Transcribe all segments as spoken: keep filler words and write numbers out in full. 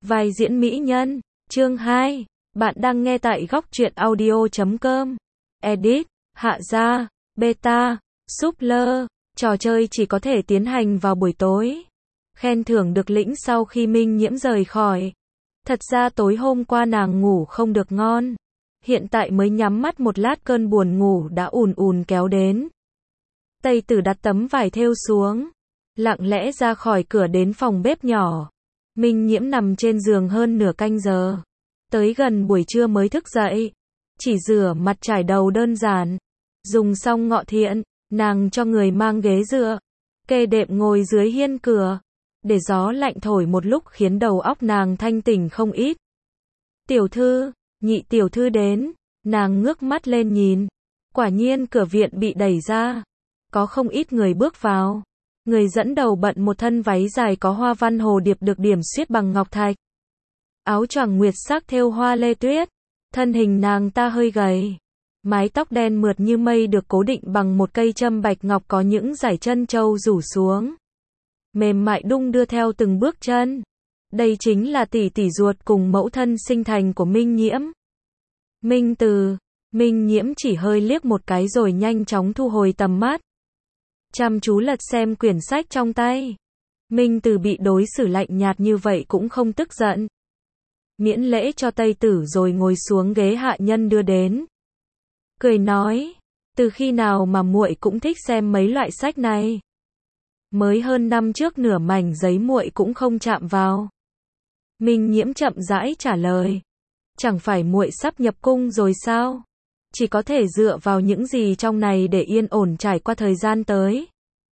Vai diễn mỹ nhân, chương hai. Bạn đang nghe tại góc truyện audio chấm com. Edit, hạ gia, beta, Supler. Trò chơi chỉ có thể tiến hành vào buổi tối. Khen thưởng được lĩnh sau khi Minh Nhiễm rời khỏi. Thật ra tối hôm qua nàng ngủ không được ngon. Hiện tại mới nhắm mắt một lát cơn buồn ngủ đã ùn ùn kéo đến. Tây Tử đặt tấm vải thêu xuống, lặng lẽ ra khỏi cửa đến phòng bếp nhỏ. Minh Nhiễm nằm trên giường hơn nửa canh giờ. Tới gần buổi trưa mới thức dậy. Chỉ rửa mặt trải đầu đơn giản. Dùng xong ngọ thiện, nàng cho người mang ghế dựa. Kê đệm ngồi dưới hiên cửa. Để gió lạnh thổi một lúc khiến đầu óc nàng thanh tỉnh không ít. Tiểu thư, nhị tiểu thư đến. Nàng ngước mắt lên nhìn. Quả nhiên cửa viện bị đẩy ra. Có không ít người bước vào. Người dẫn đầu bận một thân váy dài có hoa văn hồ điệp được điểm xuyết bằng ngọc thạch. Áo choàng nguyệt sắc thêu hoa lê tuyết. Thân hình nàng ta hơi gầy. Mái tóc đen mượt như mây được cố định bằng một cây châm bạch ngọc có những dải chân châu rủ xuống. Mềm mại đung đưa theo từng bước chân. Đây chính là tỷ tỷ ruột cùng mẫu thân sinh thành của Minh Nhiễm. Minh Từ. Minh Nhiễm chỉ hơi liếc một cái rồi nhanh chóng thu hồi tầm mắt. Chăm chú lật xem quyển sách trong tay. Minh Từ bị đối xử lạnh nhạt như vậy cũng không tức giận. Miễn lễ cho Tây Tử rồi ngồi xuống ghế hạ nhân đưa đến. Cười nói, từ khi nào mà muội cũng thích xem mấy loại sách này. Mới hơn năm trước nửa mảnh giấy muội cũng không chạm vào. Minh Nhiễm chậm rãi trả lời. Chẳng phải muội sắp nhập cung rồi sao? Chỉ có thể dựa vào những gì trong này để yên ổn trải qua thời gian tới.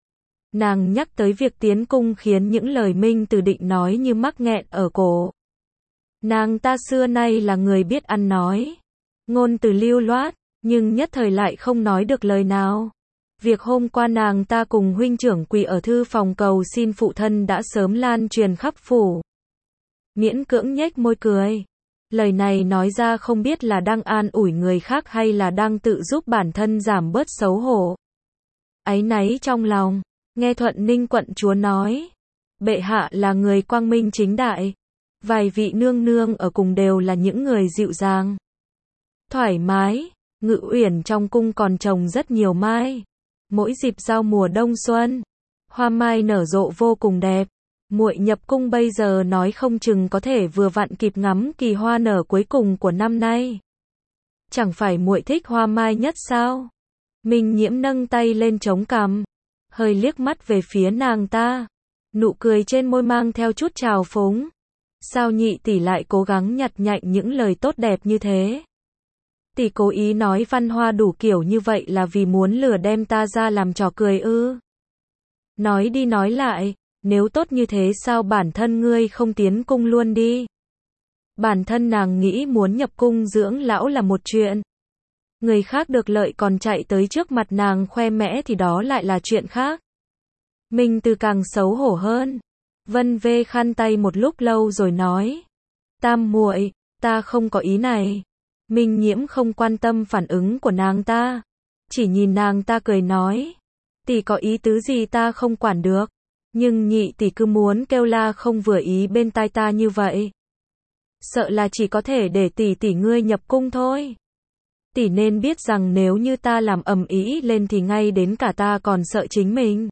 Nàng nhắc tới việc tiến cung khiến những lời Minh Từ định nói như mắc nghẹn ở cổ. Nàng ta xưa nay là người biết ăn nói. Ngôn từ lưu loát, nhưng nhất thời lại không nói được lời nào. Việc hôm qua nàng ta cùng huynh trưởng quỳ ở thư phòng cầu xin phụ thân đã sớm lan truyền khắp phủ. Miễn cưỡng nhếch môi cười. Lời này nói ra không biết là đang an ủi người khác hay là đang tự giúp bản thân giảm bớt xấu hổ. Áy náy trong lòng, nghe Thuận Ninh quận chúa nói. Bệ hạ là người quang minh chính đại. Vài vị nương nương ở cùng đều là những người dịu dàng. Thoải mái, Ngự Uyển trong cung còn trồng rất nhiều mai. Mỗi dịp giao mùa đông xuân, hoa mai nở rộ vô cùng đẹp. Muội nhập cung bây giờ nói không chừng có thể vừa vặn kịp ngắm kỳ hoa nở cuối cùng của năm nay. Chẳng phải muội thích hoa mai nhất sao? Minh Nhiễm nâng tay lên chống cằm, hơi liếc mắt về phía nàng ta. Nụ cười trên môi mang theo chút trào phúng. Sao nhị tỷ lại cố gắng nhặt nhạnh những lời tốt đẹp như thế? Tỷ cố ý nói văn hoa đủ kiểu như vậy là vì muốn lừa đem ta ra làm trò cười ư? Nói đi nói lại. Nếu tốt như thế sao bản thân ngươi không tiến cung luôn đi? Bản thân nàng nghĩ muốn nhập cung dưỡng lão là một chuyện. Người khác được lợi còn chạy tới trước mặt nàng khoe mẽ thì đó lại là chuyện khác. Minh Từ càng xấu hổ hơn. Vân vê khăn tay một lúc lâu rồi nói. Tam muội, ta không có ý này. Minh Nhiễm không quan tâm phản ứng của nàng ta. Chỉ nhìn nàng ta cười nói. Tỷ có ý tứ gì ta không quản được. Nhưng nhị tỷ cứ muốn kêu la không vừa ý bên tai ta như vậy. Sợ là chỉ có thể để tỷ tỷ ngươi nhập cung thôi. Tỷ nên biết rằng nếu như ta làm ầm ĩ lên thì ngay đến cả ta còn sợ chính mình.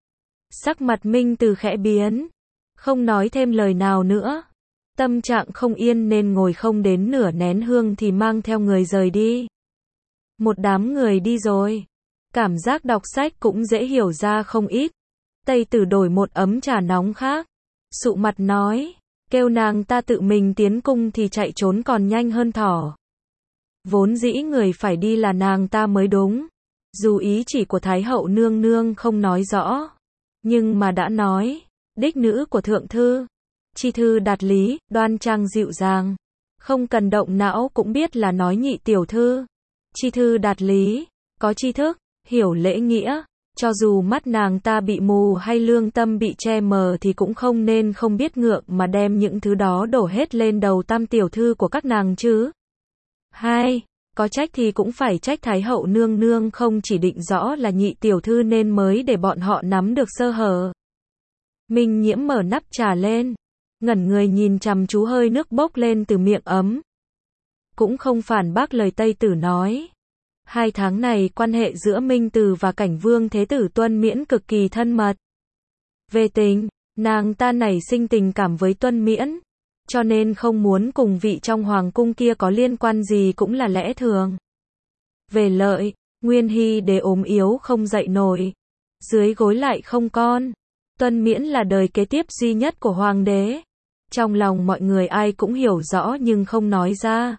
Sắc mặt Minh Từ khẽ biến. Không nói thêm lời nào nữa. Tâm trạng không yên nên ngồi không đến nửa nén hương thì mang theo người rời đi. Một đám người đi rồi. Cảm giác đọc sách cũng dễ hiểu ra không ít. Tây Tử đổi một ấm trà nóng khác. Sụ mặt nói. Kêu nàng ta tự mình tiến cung thì chạy trốn còn nhanh hơn thỏ. Vốn dĩ người phải đi là nàng ta mới đúng. Dù ý chỉ của Thái hậu nương nương không nói rõ. Nhưng mà đã nói. Đích nữ của thượng thư. Chi thư đạt lý, đoan trang dịu dàng. Không cần động não cũng biết là nói nhị tiểu thư. Chi thư đạt lý, có tri thức, hiểu lễ nghĩa. Cho dù mắt nàng ta bị mù hay lương tâm bị che mờ thì cũng không nên không biết ngượng mà đem những thứ đó đổ hết lên đầu tam tiểu thư của các nàng chứ. Hai, có trách thì cũng phải trách Thái hậu nương nương không chỉ định rõ là nhị tiểu thư nên mới để bọn họ nắm được sơ hở. Minh Nhiễm mở nắp trà lên. ngẩn người nhìn chằm chú hơi nước bốc lên từ miệng ấm. Cũng không phản bác lời Tây Tử nói. Hai tháng này quan hệ giữa Minh Từ và Cảnh Vương Thế Tử Tuân Miễn cực kỳ thân mật. Về tình, nàng ta nảy sinh tình cảm với Tuân Miễn, cho nên không muốn cùng vị trong hoàng cung kia có liên quan gì cũng là lẽ thường. Về lợi, Nguyên Hy Đế ốm yếu không dậy nổi, dưới gối lại không con. Tuân Miễn là đời kế tiếp duy nhất của hoàng đế. Trong lòng mọi người ai cũng hiểu rõ nhưng không nói ra.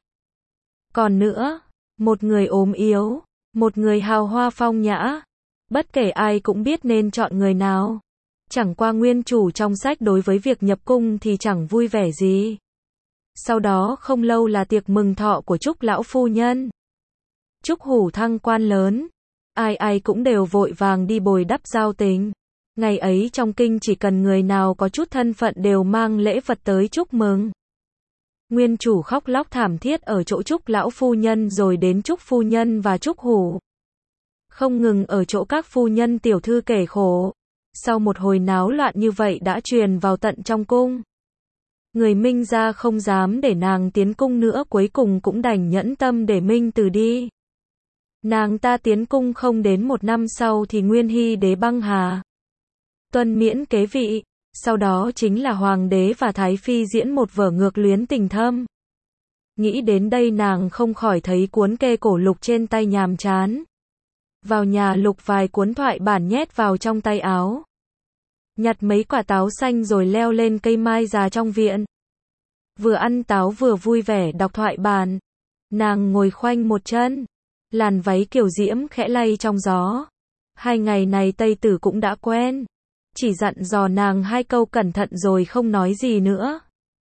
Còn nữa, một người ốm yếu, một người hào hoa phong nhã, bất kể ai cũng biết nên chọn người nào. Chẳng qua nguyên chủ trong sách đối với việc nhập cung thì chẳng vui vẻ gì. Sau đó không lâu là tiệc mừng thọ của Trúc lão phu nhân. Trúc Hủ thăng quan lớn, ai ai cũng đều vội vàng đi bồi đắp giao tình. Ngày ấy trong kinh chỉ cần người nào có chút thân phận đều mang lễ vật tới chúc mừng. Nguyên chủ khóc lóc thảm thiết ở chỗ Trúc lão phu nhân rồi đến Trúc phu nhân và Trúc Hủ. Không ngừng ở chỗ các phu nhân tiểu thư kể khổ. Sau một hồi náo loạn như vậy đã truyền vào tận trong cung. Người Minh gia không dám để nàng tiến cung nữa, cuối cùng cũng đành nhẫn tâm để Minh Từ đi. Nàng ta tiến cung không đến một năm sau thì Nguyên Hy Đế băng hà. Tuân Miễn kế vị, sau đó chính là Hoàng đế và Thái Phi diễn một vở ngược luyến tình thâm. Nghĩ đến đây nàng không khỏi thấy cuốn kê cổ lục trên tay nhàm chán. Vào nhà lục vài cuốn thoại bản nhét vào trong tay áo. Nhặt mấy quả táo xanh rồi leo lên cây mai già trong viện. Vừa ăn táo vừa vui vẻ đọc thoại bản. Nàng ngồi khoanh một chân. Làn váy kiểu diễm khẽ lay trong gió. Hai ngày này Tây Tử cũng đã quen. Chỉ dặn dò nàng hai câu cẩn thận rồi không nói gì nữa.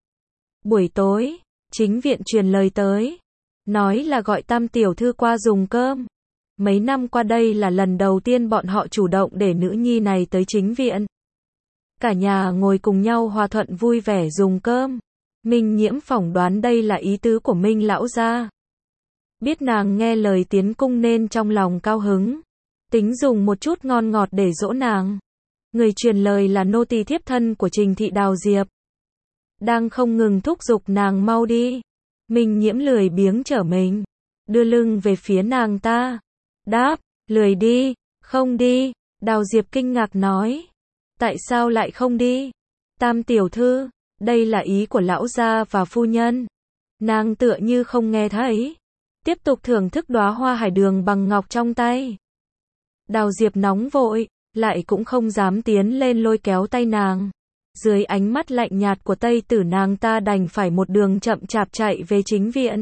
Buổi tối, chính viện truyền lời tới. Nói là gọi Tam tiểu thư qua dùng cơm. Mấy năm qua đây là lần đầu tiên bọn họ chủ động để nữ nhi này tới chính viện. Cả nhà ngồi cùng nhau hòa thuận vui vẻ dùng cơm. Minh Nhiễm phỏng đoán đây là ý tứ của Minh lão gia. Biết nàng nghe lời tiến cung nên trong lòng cao hứng. Tính dùng một chút ngon ngọt để dỗ nàng. Người truyền lời là nô tỳ thiếp thân của Trình thị Đào Diệp. Đang không ngừng thúc giục nàng mau đi. Minh Nhiễm lười biếng trở mình. Đưa lưng về phía nàng ta. Đáp, lười đi, không đi. Đào Diệp kinh ngạc nói. Tại sao lại không đi? Tam tiểu thư, đây là ý của lão gia và phu nhân. Nàng tựa như không nghe thấy. Tiếp tục thưởng thức đóa hoa hải đường bằng ngọc trong tay. Đào Diệp nóng vội, lại cũng không dám tiến lên lôi kéo tay nàng. Dưới ánh mắt lạnh nhạt của Tây Tử nàng ta đành phải một đường chậm chạp chạy về chính viện.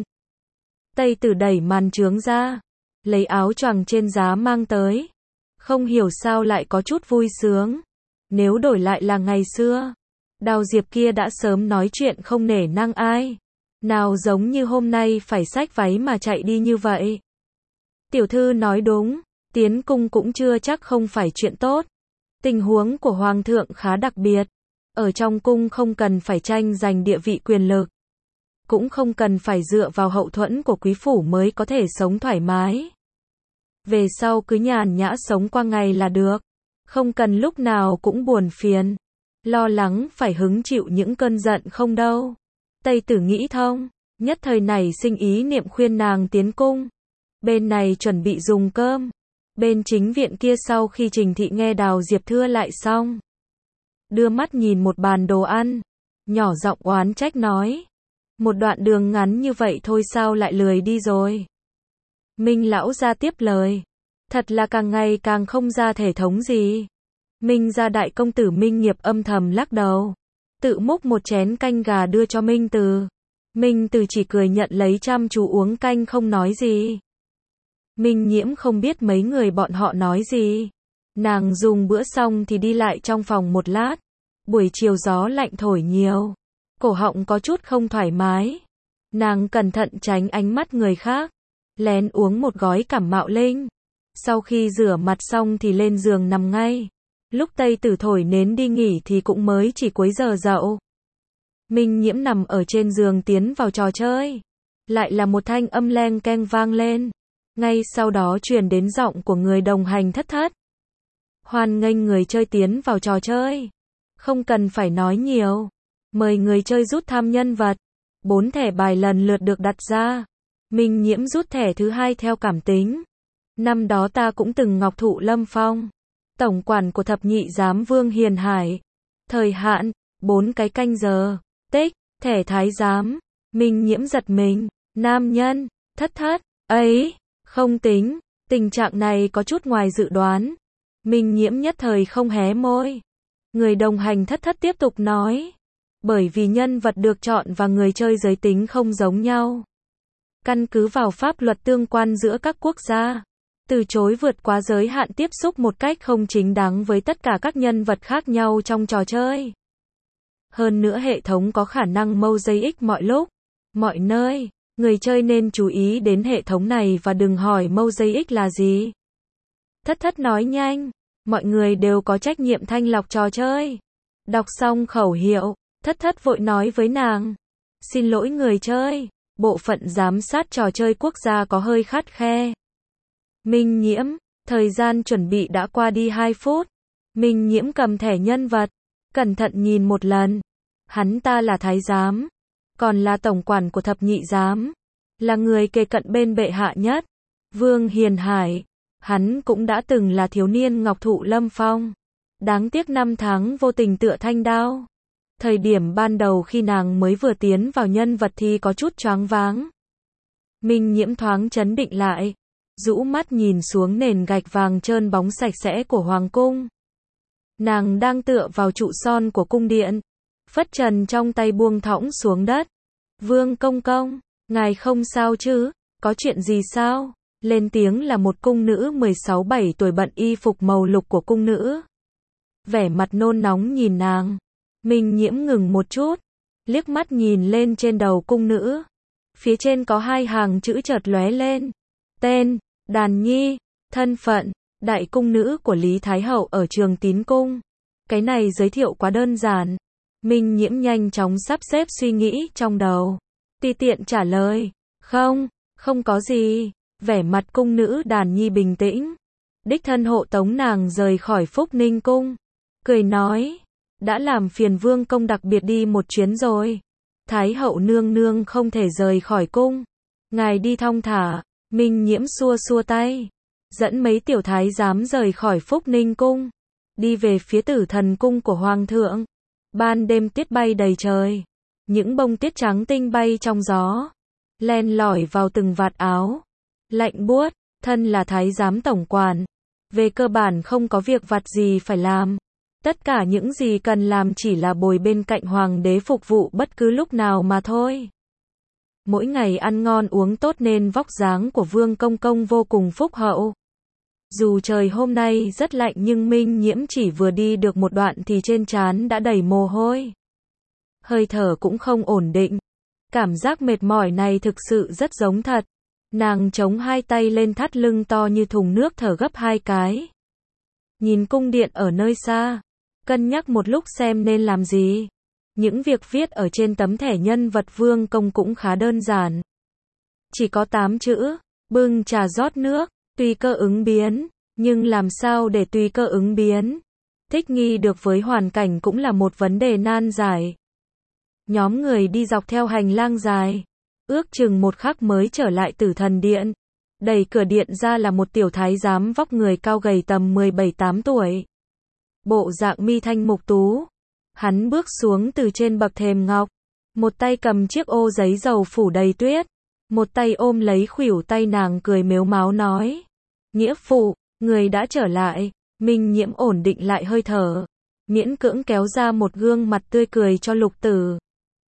Tây Tử đẩy màn trướng ra, lấy áo choàng trên giá mang tới. Không hiểu sao lại có chút vui sướng. Nếu đổi lại là ngày xưa, Đào Diệp kia đã sớm nói chuyện không nể nang ai. Nào giống như hôm nay phải xách váy mà chạy đi như vậy. Tiểu thư nói đúng, tiến cung cũng chưa chắc không phải chuyện tốt. Tình huống của Hoàng thượng khá đặc biệt. Ở trong cung không cần phải tranh giành địa vị quyền lực. Cũng không cần phải dựa vào hậu thuẫn của quý phủ mới có thể sống thoải mái. Về sau cứ nhàn nhã sống qua ngày là được. Không cần lúc nào cũng buồn phiền. Lo lắng phải hứng chịu những cơn giận không đâu. Tây Tử nghĩ thông. Nhất thời này sinh ý niệm khuyên nàng tiến cung. Bên này chuẩn bị dùng cơm. Bên chính viện kia sau khi Trình thị nghe Đào Diệp thưa lại xong. Đưa mắt nhìn một bàn đồ ăn. Nhỏ giọng oán trách nói. Một đoạn đường ngắn như vậy thôi sao lại lười đi rồi. Minh lão ra tiếp lời. Thật là càng ngày càng không ra thể thống gì. Minh gia đại công tử Minh Nghiệp âm thầm lắc đầu. Tự múc một chén canh gà đưa cho Minh Từ. Minh Từ chỉ cười nhận lấy chăm chú uống canh không nói gì. Minh Nhiễm không biết mấy người bọn họ nói gì. Nàng dùng bữa xong thì đi lại trong phòng một lát. Buổi chiều gió lạnh thổi nhiều. Cổ họng có chút không thoải mái. Nàng cẩn thận tránh ánh mắt người khác. Lén uống một gói cảm mạo linh. Sau khi rửa mặt xong thì lên giường nằm ngay. Lúc Tây Tử thổi nến đi nghỉ thì cũng mới chỉ cuối giờ dậu. Minh Nhiễm nằm ở trên giường tiến vào trò chơi. Lại là một thanh âm leng keng vang lên. Ngay sau đó truyền đến giọng của người đồng hành thất thất. Hoan nghênh người chơi tiến vào trò chơi. Không cần phải nói nhiều. Mời người chơi rút thăm nhân vật. Bốn thẻ bài lần lượt được đặt ra. Minh Nhiễm rút thẻ thứ hai theo cảm tính. Năm đó ta cũng từng ngọc thụ lâm phong. Tổng quản của thập nhị giám Vương Hiền Hải. Thời hạn, bốn cái canh giờ. Tích, thẻ thái giám. Minh Nhiễm giật mình. Nam nhân, thất thất, ấy, không tính. Tình trạng này có chút ngoài dự đoán. Minh Nhiễm nhất thời không hé môi. Người đồng hành thất thất tiếp tục nói. Bởi vì nhân vật được chọn và người chơi giới tính không giống nhau. Căn cứ vào pháp luật tương quan giữa các quốc gia. Từ chối vượt quá giới hạn tiếp xúc một cách không chính đáng với tất cả các nhân vật khác nhau trong trò chơi. Hơn nữa hệ thống có khả năng mosaic mọi lúc, mọi nơi. Người chơi nên chú ý đến hệ thống này và đừng hỏi mosaic là gì. Thất thất nói nhanh. Mọi người đều có trách nhiệm thanh lọc trò chơi. Đọc xong khẩu hiệu, thất thất vội nói với nàng. Xin lỗi người chơi, bộ phận giám sát trò chơi quốc gia có hơi khắt khe. Minh Nhiễm, thời gian chuẩn bị đã qua đi hai phút. Minh Nhiễm cầm thẻ nhân vật, cẩn thận nhìn một lần. Hắn ta là thái giám, còn là tổng quản của thập nhị giám, là người kề cận bên bệ hạ nhất. Vương Hiền Hải, hắn cũng đã từng là thiếu niên ngọc thụ lâm phong. Đáng tiếc năm tháng vô tình tựa thanh đao. Thời điểm ban đầu khi nàng mới vừa tiến vào nhân vật thì có chút choáng váng. Minh Nhiễm thoáng chấn định lại, rũ mắt nhìn xuống nền gạch vàng trơn bóng sạch sẽ của hoàng cung. Nàng đang tựa vào trụ son của cung điện, phất trần trong tay buông thõng xuống đất. Vương công công, ngài không sao chứ, có chuyện gì sao? Lên tiếng là một cung nữ mười sáu bảy tuổi bận y phục màu lục của cung nữ. Vẻ mặt nôn nóng nhìn nàng. Minh Nhiễm ngừng một chút, liếc mắt nhìn lên trên đầu cung nữ. Phía trên có hai hàng chữ chợt lóe lên. Tên, Đàn Nhi, thân phận, đại cung nữ của Lý Thái Hậu ở Trường Tín Cung. Cái này giới thiệu quá đơn giản. Minh Nhiễm nhanh chóng sắp xếp suy nghĩ trong đầu. Ti tiện trả lời, không, không có gì. Vẻ mặt cung nữ Đàn Nhi bình tĩnh. Đích thân hộ tống nàng rời khỏi Phúc Ninh Cung. Cười nói, đã làm phiền vương công đặc biệt đi một chuyến rồi. Thái hậu nương nương không thể rời khỏi cung. Ngài đi thong thả. Minh Nhiễm xua xua tay, dẫn mấy tiểu thái giám rời khỏi Phúc Ninh Cung, đi về phía Tử Thần Cung của Hoàng thượng. Ban đêm tuyết bay đầy trời, những bông tuyết trắng tinh bay trong gió, len lỏi vào từng vạt áo. Lạnh buốt, thân là thái giám tổng quản, về cơ bản không có việc vặt gì phải làm. Tất cả những gì cần làm chỉ là bồi bên cạnh hoàng đế phục vụ bất cứ lúc nào mà thôi. Mỗi ngày ăn ngon uống tốt nên vóc dáng của Vương công công vô cùng phúc hậu. Dù trời hôm nay rất lạnh nhưng Minh Nhiễm chỉ vừa đi được một đoạn thì trên trán đã đầy mồ hôi. Hơi thở cũng không ổn định. Cảm giác mệt mỏi này thực sự rất giống thật. Nàng chống hai tay lên thắt lưng to như thùng nước thở gấp hai cái. Nhìn cung điện ở nơi xa, cân nhắc một lúc xem nên làm gì. Những việc viết ở trên tấm thẻ nhân vật vương công cũng khá đơn giản. Chỉ có tám chữ, bưng trà rót nước, tùy cơ ứng biến. Nhưng làm sao để tùy cơ ứng biến? Thích nghi được với hoàn cảnh cũng là một vấn đề nan giải. Nhóm người đi dọc theo hành lang dài. Ước chừng một khắc mới trở lại Tử Thần Điện. Đẩy cửa điện ra là một tiểu thái giám vóc người cao gầy tầm mười bảy tám tuổi. Bộ dạng mi thanh mục tú. Hắn bước xuống từ trên bậc thềm ngọc. Một tay cầm chiếc ô giấy dầu phủ đầy tuyết. Một tay ôm lấy khuỷu tay nàng cười mếu máo nói. Nghĩa phụ, người đã trở lại. Minh Nhiễm ổn định lại hơi thở. Miễn cưỡng kéo ra một gương mặt tươi cười cho Lục Tử.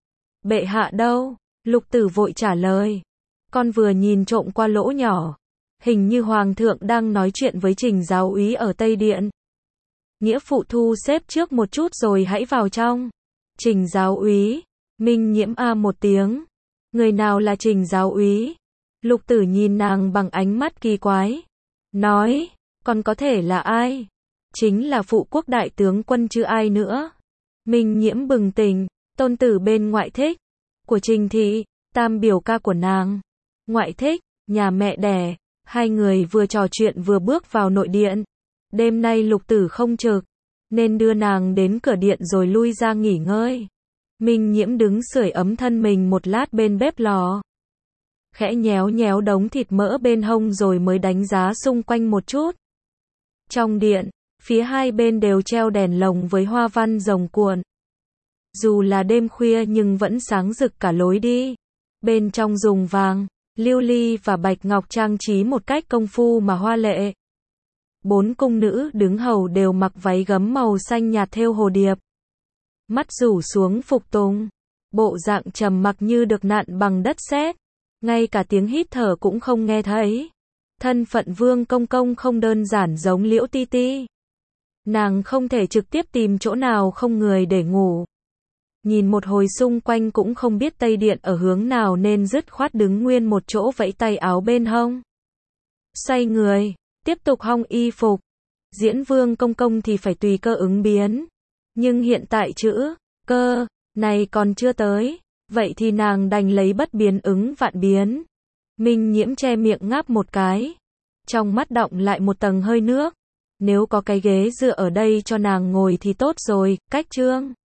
Bệ hạ đâu? Lục Tử vội trả lời. Con vừa nhìn trộm qua lỗ nhỏ. Hình như Hoàng thượng đang nói chuyện với Trình giáo úy ở Tây Điện. Nghĩa phụ thu xếp trước một chút rồi hãy vào trong. Trình giáo úy. Minh Nhiễm a một tiếng. Người nào là Trình giáo úy? Lục Tử nhìn nàng bằng ánh mắt kỳ quái. Nói, còn có thể là ai? Chính là phụ quốc đại tướng quân chứ ai nữa. Minh Nhiễm bừng tỉnh. Tôn tử bên ngoại thích. Của Trình thị, tam biểu ca của nàng. Ngoại thích, nhà mẹ đẻ. Hai người vừa trò chuyện vừa bước vào nội điện. Đêm nay Lục Tử không trực, nên đưa nàng đến cửa điện rồi lui ra nghỉ ngơi. Minh Nhiễm đứng sưởi ấm thân mình một lát bên bếp lò. Khẽ nhéo nhéo đống thịt mỡ bên hông rồi mới đánh giá xung quanh một chút. Trong điện, phía hai bên đều treo đèn lồng với hoa văn rồng cuộn. Dù là đêm khuya nhưng vẫn sáng rực cả lối đi. Bên trong dùng vàng, lưu ly và bạch ngọc trang trí một cách công phu mà hoa lệ. Bốn cung nữ đứng hầu đều mặc váy gấm màu xanh nhạt thêu hồ điệp. Mắt rủ xuống phục tùng. Bộ dạng trầm mặc như được nặn bằng đất sét. Ngay cả tiếng hít thở cũng không nghe thấy. Thân phận Vương Công Công không đơn giản giống Liễu Ti Ti. Nàng không thể trực tiếp tìm chỗ nào không người để ngủ. Nhìn một hồi xung quanh cũng không biết Tây Điện ở hướng nào nên dứt khoát đứng nguyên một chỗ vẫy tay áo bên hông. Xoay người, tiếp tục hong y phục. Diễn Vương Công Công thì phải tùy cơ ứng biến. Nhưng hiện tại chữ cơ này còn chưa tới, vậy thì nàng đành lấy bất biến ứng vạn biến. Minh Nhiễm che miệng ngáp một cái. Trong mắt đọng lại một tầng hơi nước. Nếu có cái ghế dựa ở đây cho nàng ngồi thì tốt rồi, cách trương.